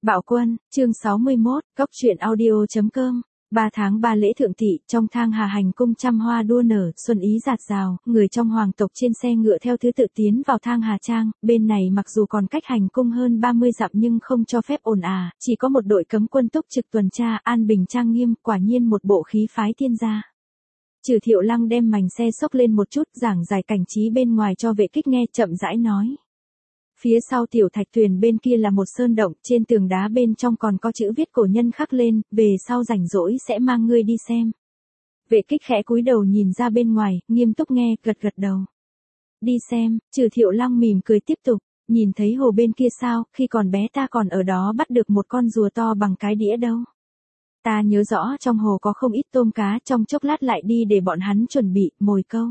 Bạo Quân, chương 61, Cốc truyện audio.com. 3 tháng 3 lễ thượng thị, trong thang Hà Hành cung trăm hoa đua nở, xuân ý rạt rào, người trong hoàng tộc trên xe ngựa theo thứ tự tiến vào thang Hà Trang, bên này mặc dù còn cách hành cung hơn 30 dặm nhưng không cho phép ồn ào, chỉ có một đội cấm quân túc trực tuần tra, an bình trang nghiêm, quả nhiên một bộ khí phái tiên gia. Trừ Thiệu Lăng đem mành xe xốc lên một chút, giảng giải cảnh trí bên ngoài cho vệ kích nghe, chậm rãi nói. Phía sau tiểu thạch thuyền bên kia là một sơn động, trên tường đá bên trong còn có chữ viết cổ nhân khắc lên, về sau rảnh rỗi sẽ mang ngươi đi xem. Vệ kích khẽ cúi đầu nhìn ra bên ngoài, nghiêm túc nghe, gật gật đầu. Đi xem, Trừ Thiệu Lăng mỉm cười tiếp tục, nhìn thấy hồ bên kia sao, khi còn bé ta còn ở đó bắt được một con rùa to bằng cái đĩa đâu. Ta nhớ rõ trong hồ có không ít tôm cá, trong chốc lát lại đi để bọn hắn chuẩn bị, mồi câu.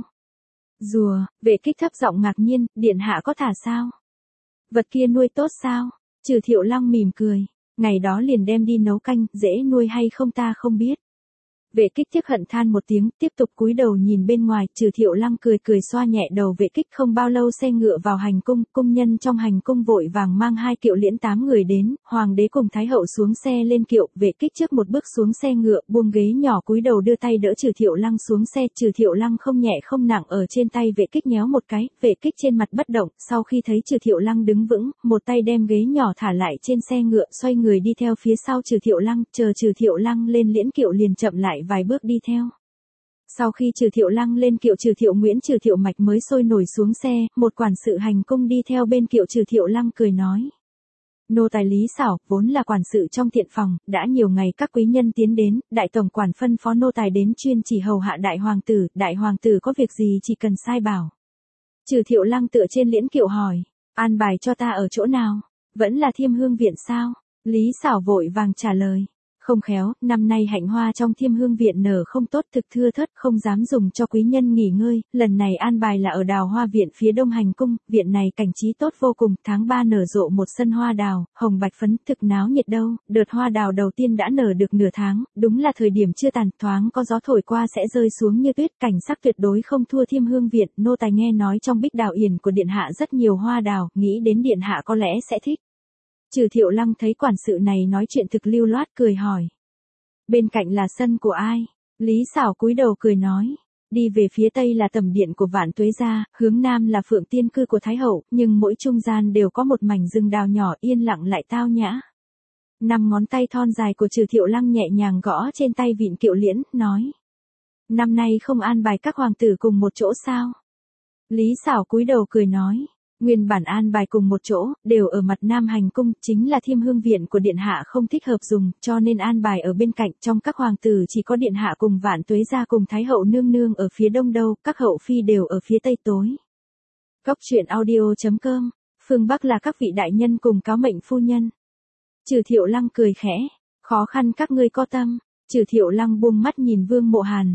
Rùa, vệ kích thấp giọng ngạc nhiên, điện hạ có thả sao? Vật kia nuôi tốt sao? Trừ Thiệu Lăng mỉm cười. Ngày đó liền đem đi nấu canh, dễ nuôi hay không ta không biết. Vệ kích tiếc hận than một tiếng, tiếp tục cúi đầu nhìn bên ngoài, Trừ Thiệu Lăng cười cười xoa nhẹ đầu vệ kích. Không bao lâu xe ngựa vào hành cung, cung nhân trong hành cung vội vàng mang 2 kiệu liễn 8 người đến, hoàng đế cùng thái hậu xuống xe lên kiệu, vệ kích trước một bước xuống xe ngựa, buông ghế nhỏ cúi đầu đưa tay đỡ Trừ Thiệu Lăng xuống xe, Trừ Thiệu Lăng không nhẹ không nặng ở trên tay vệ kích nhéo một cái, vệ kích trên mặt bất động, sau khi thấy Trừ Thiệu Lăng đứng vững, một tay đem ghế nhỏ thả lại trên xe ngựa, xoay người đi theo phía sau Trừ Thiệu Lăng, chờ Trừ Thiệu Lăng lên liễn kiệu liền chậm lại vài bước đi theo. Sau khi Trừ Thiệu Lăng lên kiệu, Trừ Thiệu Nguyễn Trừ Thiệu Mạch mới sôi nổi xuống xe, một quản sự hành cung đi theo bên kiệu. Trừ Thiệu Lăng cười nói. Nô tài Lý Xảo, vốn là quản sự trong thiện phòng, đã nhiều ngày các quý nhân tiến đến, đại tổng quản phân phó nô tài đến chuyên chỉ hầu hạ đại hoàng tử có việc gì chỉ cần sai bảo. Trừ Thiệu Lăng tựa trên liễn kiệu hỏi, an bài cho ta ở chỗ nào? Vẫn là Thiêm Hương viện sao? Lý Xảo vội vàng trả lời. Không khéo, năm nay hạnh hoa trong Thiêm Hương viện nở không tốt, thực thưa thớt, không dám dùng cho quý nhân nghỉ ngơi, lần này an bài là ở Đào Hoa viện phía đông hành cung, viện này cảnh trí tốt vô cùng, tháng 3 nở rộ một sân hoa đào, hồng bạch phấn, thực náo nhiệt đâu, đợt hoa đào đầu tiên đã nở được nửa tháng, đúng là thời điểm chưa tàn, thoáng có gió thổi qua sẽ rơi xuống như tuyết, cảnh sắc tuyệt đối không thua Thiêm Hương viện, nô tài nghe nói trong bích đào yển của điện hạ rất nhiều hoa đào, nghĩ đến điện hạ có lẽ sẽ thích. Trừ Thiệu Lăng thấy quản sự này nói chuyện thực lưu loát, cười hỏi. Bên cạnh là sân của ai? Lý Xảo cúi đầu cười nói. Đi về phía tây là tẩm điện của Vạn Tuế gia, hướng nam là Phượng Tiên cư của Thái hậu, nhưng mỗi trung gian đều có một mảnh rừng đào nhỏ yên lặng lại tao nhã. 5 ngón tay thon dài của Trừ Thiệu Lăng nhẹ nhàng gõ trên tay vịn kiệu liễn, nói. Năm nay không an bài các hoàng tử cùng một chỗ sao? Lý Xảo cúi đầu cười nói. Nguyên bản an bài cùng một chỗ, đều ở mặt nam hành cung, chính là Thiêm Hương viện của điện hạ không thích hợp dùng, cho nên an bài ở bên cạnh, trong các hoàng tử chỉ có điện hạ cùng Vạn Tuế gia cùng Thái hậu nương nương ở phía đông đâu, các hậu phi đều ở phía tây tối. Cốc truyện audio.com, phương Bắc là các vị đại nhân cùng cáo mệnh phu nhân. Trừ Thiệu Lăng cười khẽ, khó khăn các ngươi có tâm. Trừ Thiệu Lăng buông mắt nhìn Vương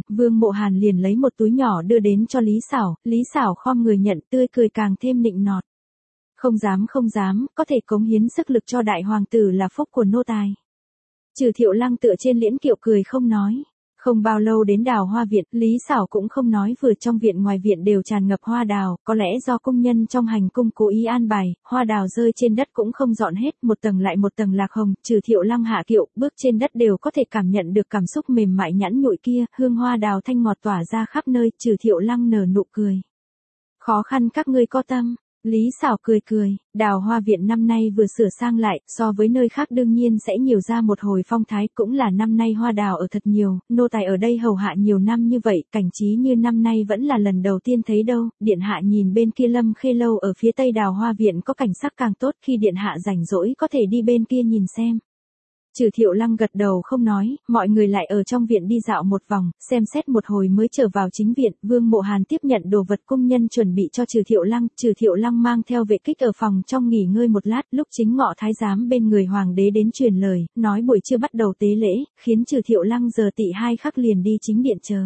Mộ Hàn liền lấy một túi nhỏ đưa đến cho Lý Xảo khom người nhận, tươi cười càng thêm nịnh nọt. Không dám, có thể cống hiến sức lực cho đại hoàng tử là phúc của nô tài. Trừ Thiệu Lăng tựa trên liễn kiệu cười không nói. Không bao lâu đến Đào Hoa viện, Lý Xảo cũng không nói, vừa trong viện ngoài viện đều tràn ngập hoa đào, có lẽ do cung nhân trong hành cung cố ý an bài, hoa đào rơi trên đất cũng không dọn hết, một tầng lại một tầng lạc hồng. Trừ Thiệu Lăng hạ kiệu, bước trên đất đều có thể cảm nhận được cảm xúc mềm mại nhẵn nhụi kia, hương hoa đào thanh ngọt tỏa ra khắp nơi. Trừ Thiệu Lăng nở nụ cười. Khó khăn các ngươi có tâm. Lý Xảo cười, Đào Hoa viện năm nay vừa sửa sang lại, so với nơi khác đương nhiên sẽ nhiều ra một hồi phong thái, cũng là năm nay hoa đào ở thật nhiều, nô tài ở đây hầu hạ nhiều năm như vậy, cảnh trí như năm nay vẫn là lần đầu tiên thấy đâu. Điện hạ nhìn bên kia Lâm Khê lâu ở phía tây Đào Hoa viện có cảnh sắc càng tốt, khi điện hạ rảnh rỗi có thể đi bên kia nhìn xem. Trừ Thiệu Lăng gật đầu không nói, mọi người lại ở trong viện đi dạo một vòng, xem xét một hồi mới trở vào chính viện. Vương Mộ Hàn tiếp nhận đồ vật cung nhân chuẩn bị cho Trừ Thiệu Lăng mang theo vệ kích ở phòng trong nghỉ ngơi một lát, lúc chính ngọ thái giám bên người hoàng đế đến truyền lời, nói buổi trưa bắt đầu tế lễ, khiến Trừ Thiệu Lăng giờ tỵ 2 khắc liền đi chính điện chờ.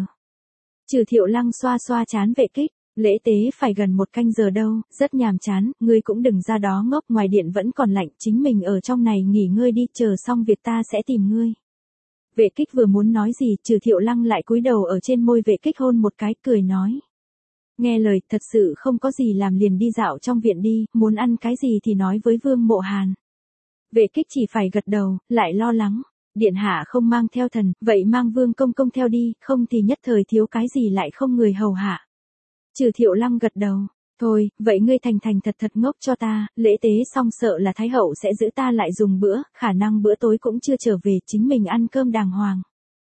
Trừ Thiệu Lăng xoa xoa trán vệ kích. Lễ tế phải gần 1 canh giờ đâu, rất nhàm chán, ngươi cũng đừng ra đó ngốc, ngoài điện vẫn còn lạnh, chính mình ở trong này nghỉ ngơi đi, chờ xong việc ta sẽ tìm ngươi. Vệ kích vừa muốn nói gì, Trừ Thiệu Lăng lại cúi đầu ở trên môi vệ kích hôn một cái, cười nói. Nghe lời, thật sự không có gì làm liền đi dạo trong viện đi, muốn ăn cái gì thì nói với Vương Mộ Hàn. Vệ Kích chỉ phải gật đầu, lại lo lắng. Điện hạ không mang theo thần, vậy mang Vương công công theo đi, không thì nhất thời thiếu cái gì lại không người hầu hạ. Trừ Thiệu Lăng gật đầu. Thôi, vậy ngươi thành thành thật thật ngốc cho ta, lễ tế xong sợ là Thái hậu sẽ giữ ta lại dùng bữa, khả năng bữa tối cũng chưa trở về, chính mình ăn cơm đàng hoàng.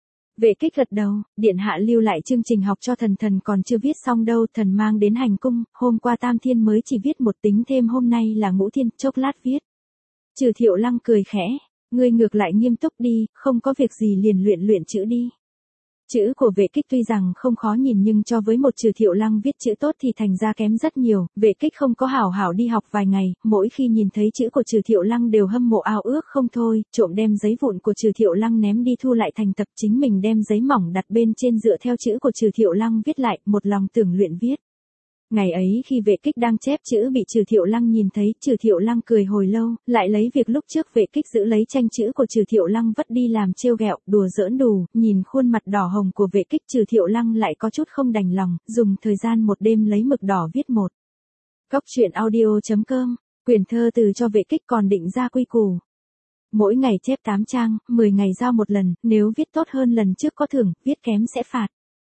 Vệ Kích gật đầu, điện hạ lưu lại chương trình học cho thần còn chưa viết xong đâu, thần mang đến hành cung, hôm qua Tam Thiên mới chỉ viết một tính thêm hôm nay là Ngũ Thiên, chốc lát viết. Trừ Thiệu Lăng cười khẽ, ngươi ngược lại nghiêm túc đi, không có việc gì liền luyện chữ đi. Chữ của Vệ Kích tuy rằng không khó nhìn nhưng cho với một Trừ Thiệu Lăng viết chữ tốt thì thành ra kém rất nhiều, Vệ Kích không có hảo hảo đi học vài ngày, mỗi khi nhìn thấy chữ của Trừ Thiệu Lăng đều hâm mộ ao ước không thôi, trộm đem giấy vụn của Trừ Thiệu Lăng ném đi thu lại thành tập, chính mình đem giấy mỏng đặt bên trên dựa theo chữ của Trừ Thiệu Lăng viết lại, một lòng tưởng luyện viết. Ngày ấy khi Vệ Kích đang chép chữ bị Trừ Thiệu Lăng nhìn thấy, Trừ Thiệu Lăng cười hồi lâu, lại lấy việc lúc trước Vệ Kích giữ lấy tranh chữ của Trừ Thiệu Lăng vất đi làm trêu ghẹo, đùa giỡn đù, nhìn khuôn mặt đỏ hồng của Vệ Kích, Trừ Thiệu Lăng lại có chút không đành lòng, dùng thời gian một đêm lấy mực đỏ viết một. Góc truyện audio.com, quyển thơ từ cho Vệ Kích còn định ra quy củ. Mỗi ngày chép 8 trang, 10 ngày giao một lần, nếu viết tốt hơn lần trước có thưởng, viết kém sẽ phạt.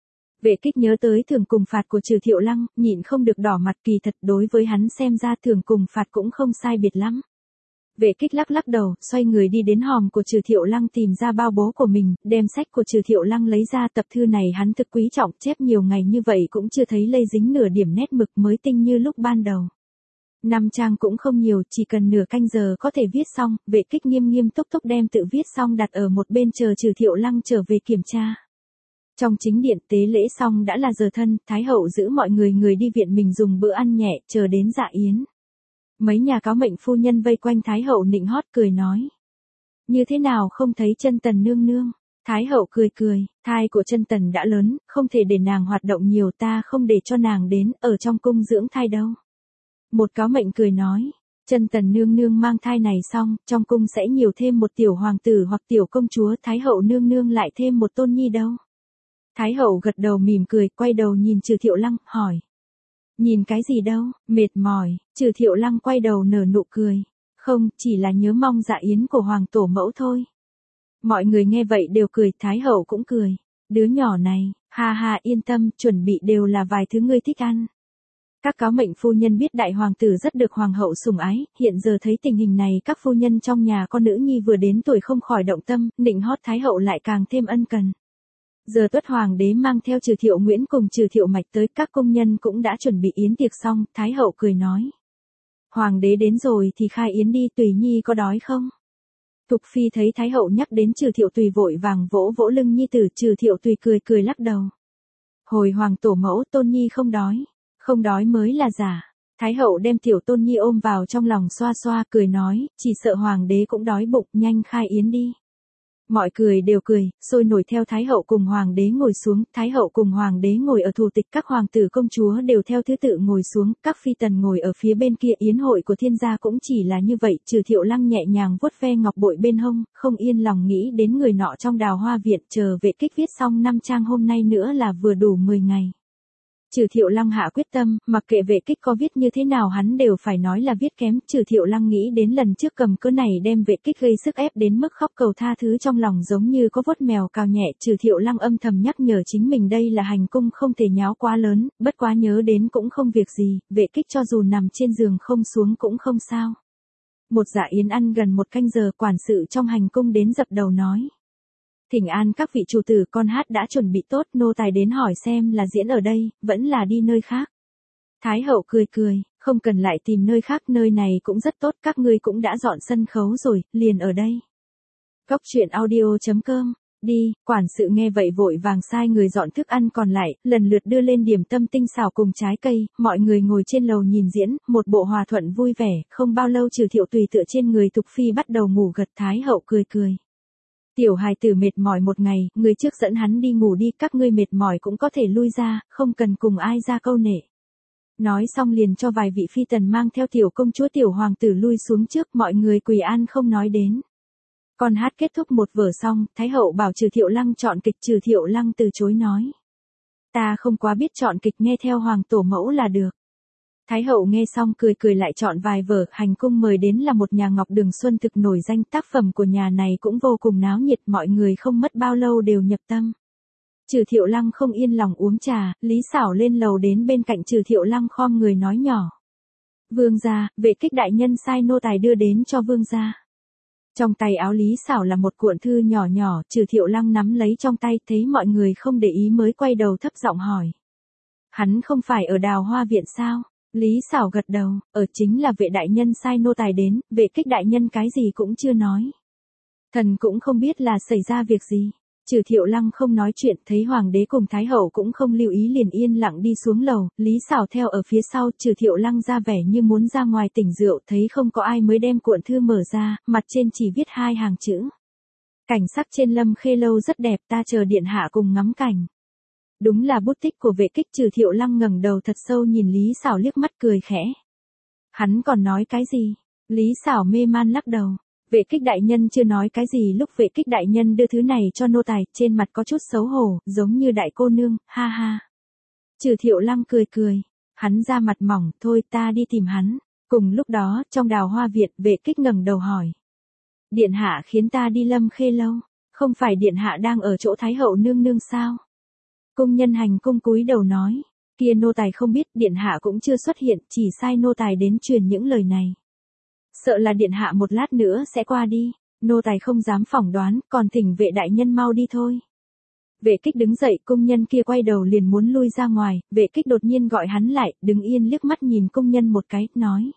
Vệ Kích nhớ tới thưởng cùng phạt của Trừ Thiệu Lăng, nhịn không được đỏ mặt, kỳ thật đối với hắn xem ra thưởng cùng phạt cũng không sai biệt lắm. Vệ Kích lắc lắc đầu, xoay người đi đến hòm của Trừ Thiệu Lăng tìm ra bao bố của mình, đem sách của Trừ Thiệu Lăng lấy ra, tập thư này hắn thực quý trọng, chép nhiều ngày như vậy cũng chưa thấy lây dính nửa điểm nét mực, mới tinh như lúc ban đầu. 5 trang cũng không nhiều, chỉ cần nửa canh giờ có thể viết xong, Vệ Kích nghiêm nghiêm túc túc đem tự viết xong đặt ở một bên chờ Trừ Thiệu Lăng trở về kiểm tra. Trong chính điện tế lễ xong đã là giờ thân, Thái hậu giữ mọi người đi viện mình dùng bữa ăn nhẹ, chờ đến dạ yến. Mấy nhà cáo mệnh phu nhân vây quanh Thái hậu nịnh hót cười nói. Như thế nào không thấy chân tần nương nương? Thái hậu cười, thai của chân tần đã lớn, không thể để nàng hoạt động nhiều, ta không để cho nàng đến, ở trong cung dưỡng thai đâu. Một cáo mệnh cười nói. Chân tần nương nương mang thai này xong, trong cung sẽ nhiều thêm một tiểu hoàng tử hoặc tiểu công chúa, Thái hậu nương nương lại thêm một tôn nhi đâu. Thái hậu gật đầu mỉm cười, quay đầu nhìn Trừ Thiệu Lăng, hỏi. Nhìn cái gì đâu, mệt mỏi, Trừ Thiệu Lăng quay đầu nở nụ cười. Không, chỉ là nhớ mong dạ yến của hoàng tổ mẫu thôi. Mọi người nghe vậy đều cười, Thái hậu cũng cười. Đứa nhỏ này, ha ha yên tâm, chuẩn bị đều là vài thứ ngươi thích ăn. Các cáo mệnh phu nhân biết đại hoàng tử rất được hoàng hậu sủng ái, hiện giờ thấy tình hình này các phu nhân trong nhà con nữ nhi vừa đến tuổi không khỏi động tâm, nịnh hót Thái hậu lại càng thêm ân cần. Giờ Tuất hoàng đế mang theo Trừ Thiệu Nguyễn cùng Trừ Thiệu Mạch tới, các công nhân cũng đã chuẩn bị yến tiệc xong, Thái hậu cười nói. Hoàng đế đến rồi thì khai yến đi, Tùy nhi có đói không? Thục phi thấy Thái hậu nhắc đến Trừ Thiệu Tùy vội vàng vỗ vỗ lưng nhi tử, Trừ Thiệu Tùy cười lắc đầu. Hồi hoàng tổ mẫu, tôn nhi không đói. Không đói mới là giả. Thái hậu đem tiểu tôn nhi ôm vào trong lòng xoa xoa, cười nói, chỉ sợ hoàng đế cũng đói bụng, nhanh khai yến đi. Mọi người đều cười, sôi nổi theo Thái hậu cùng hoàng đế ngồi xuống, Thái hậu cùng hoàng đế ngồi ở thủ tịch, các hoàng tử công chúa đều theo thứ tự ngồi xuống, các phi tần ngồi ở phía bên kia, yến hội của thiên gia cũng chỉ là như vậy, Trừ Thiệu Lăng nhẹ nhàng vuốt ve ngọc bội bên hông, không yên lòng nghĩ đến người nọ trong Đào Hoa viện, chờ Vệ Kích viết xong 5 trang hôm nay nữa là vừa đủ 10 ngày. Trừ Thiệu Lăng hạ quyết tâm, mặc kệ Vệ Kích có viết như thế nào hắn đều phải nói là viết kém, Trừ Thiệu Lăng nghĩ đến lần trước cầm cớ này đem Vệ Kích gây sức ép đến mức khóc cầu tha thứ, trong lòng giống như có vuốt mèo cào nhẹ, Trừ Thiệu Lăng âm thầm nhắc nhở chính mình đây là hành cung không thể nháo quá lớn, bất quá nhớ đến cũng không việc gì, Vệ Kích cho dù nằm trên giường không xuống cũng không sao. Một dạ yến ăn gần 1 canh giờ, quản sự trong hành cung đến dập đầu nói. Thỉnh an các vị chủ tử, con hát đã chuẩn bị tốt, nô tài đến hỏi xem là diễn ở đây, vẫn là đi nơi khác. Thái hậu cười, không cần lại tìm nơi khác, nơi này cũng rất tốt, các ngươi cũng đã dọn sân khấu rồi, liền ở đây. Góc truyện audio.com, đi, quản sự nghe vậy vội vàng sai người dọn thức ăn còn lại, lần lượt đưa lên điểm tâm tinh xảo cùng trái cây, mọi người ngồi trên lầu nhìn diễn, một bộ hòa thuận vui vẻ, không bao lâu Trừ Thiệu Tùy tựa trên người Thục phi bắt đầu ngủ gật, Thái hậu cười. Tiểu hài tử mệt mỏi một ngày, người trước dẫn hắn đi ngủ đi, các ngươi mệt mỏi cũng có thể lui ra, không cần cùng ai ra câu nệ. Nói xong liền cho vài vị phi tần mang theo tiểu công chúa tiểu hoàng tử lui xuống trước, mọi người quỳ an không nói đến. Con hát kết thúc một vở xong, Thái hậu bảo Trừ Thiệu Lăng chọn kịch, Trừ Thiệu Lăng từ chối nói. Ta không quá biết chọn kịch, nghe theo hoàng tổ mẫu là được. Thái hậu nghe xong cười cười lại chọn vài vở, hành cung mời đến là một nhà ngọc đường xuân thực nổi danh, tác phẩm của nhà này cũng vô cùng náo nhiệt, mọi người không mất bao lâu đều nhập tâm. Trừ Thiệu Lăng không yên lòng uống trà, Lý Xảo lên lầu đến bên cạnh Trừ Thiệu Lăng khom người nói nhỏ. Vương gia, Vệ Kích đại nhân sai nô tài đưa đến cho vương gia. Trong tay áo Lý Xảo là một cuộn thư nhỏ nhỏ, Trừ Thiệu Lăng nắm lấy trong tay, thấy mọi người không để ý mới quay đầu thấp giọng hỏi. Hắn không phải ở Đào Hoa viện sao? Lý Xảo gật đầu, chính là Vệ đại nhân sai nô tài đến, Vệ Kích đại nhân cái gì cũng chưa nói. Thần cũng không biết là xảy ra việc gì. Trừ Thiệu Lăng không nói chuyện, thấy hoàng đế cùng thái hậu cũng không lưu ý liền yên lặng đi xuống lầu, Lý Xảo theo ở phía sau, Trừ Thiệu Lăng ra vẻ như muốn ra ngoài tỉnh rượu, thấy không có ai mới đem cuộn thư mở ra, mặt trên chỉ viết 2 hàng chữ. Cảnh sắc trên Lâm Khê lâu rất đẹp, ta chờ điện hạ cùng ngắm cảnh. Đúng là bút tích của Vệ Kích. Trừ Thiệu Lăng ngẩng đầu thật sâu nhìn Lý Xảo liếc mắt cười khẽ. Hắn còn nói cái gì? Lý Xảo mê man lắc đầu. Vệ Kích đại nhân chưa nói cái gì, lúc Vệ Kích đại nhân đưa thứ này cho nô tài, trên mặt có chút xấu hổ, giống như đại cô nương, ha ha. Trừ Thiệu Lăng cười cười, hắn ra mặt mỏng, thôi ta đi tìm hắn. Cùng lúc đó, trong Đào Hoa viện, Vệ Kích ngẩng đầu hỏi. Điện hạ khiến ta đi Lâm Khê lâu, không phải điện hạ đang ở chỗ Thái hậu nương nương sao? Cung nhân hành cung cúi đầu nói, kia nô tài không biết, điện hạ cũng chưa xuất hiện, chỉ sai nô tài đến truyền những lời này. Sợ là điện hạ một lát nữa sẽ qua đi, nô tài không dám phỏng đoán, còn thỉnh Vệ đại nhân mau đi thôi. Vệ Kích đứng dậy, cung nhân kia quay đầu liền muốn lui ra ngoài, Vệ Kích đột nhiên gọi hắn lại, đứng yên liếc mắt nhìn cung nhân một cái, nói.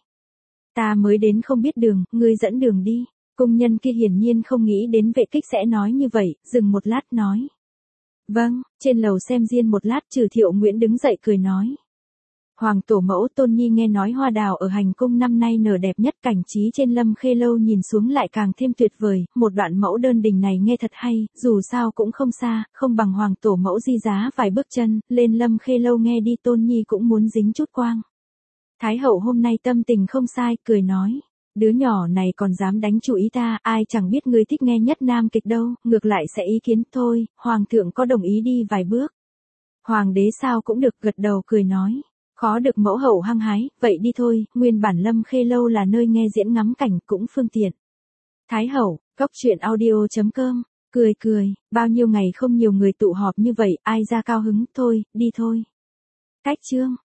Ta mới đến không biết đường, ngươi dẫn đường đi. Cung nhân kia hiển nhiên không nghĩ đến Vệ Kích sẽ nói như vậy, dừng một lát nói. Vâng, trên lầu xem riêng một lát, Trừ Thiệu Nguyễn đứng dậy cười nói. Hoàng tổ mẫu Tôn Nhi nghe nói hoa đào ở hành cung năm nay nở đẹp nhất, cảnh trí trên Lâm Khê lâu nhìn xuống lại càng thêm tuyệt vời, một đoạn mẫu đơn đình này nghe thật hay, dù sao cũng không xa, không bằng hoàng tổ mẫu di giá vài bước chân, lên Lâm Khê lâu nghe đi, Tôn Nhi cũng muốn dính chút quang. Thái hậu hôm nay tâm tình không sai, cười nói. Đứa nhỏ này còn dám đánh chủ ý ta, ai chẳng biết ngươi thích nghe nhất nam kịch đâu, ngược lại sẽ ý kiến thôi, hoàng thượng có đồng ý đi vài bước. Hoàng đế sao cũng được, gật đầu cười nói. Khó được mẫu hậu hăng hái, vậy đi thôi, nguyên bản Lâm Khê lâu là nơi nghe diễn ngắm cảnh cũng phương tiện. Thái hậu, góc truyện audio.com, cười cười, bao nhiêu ngày không nhiều người tụ họp như vậy, ai ra cao hứng, thôi, đi thôi. Cách chương.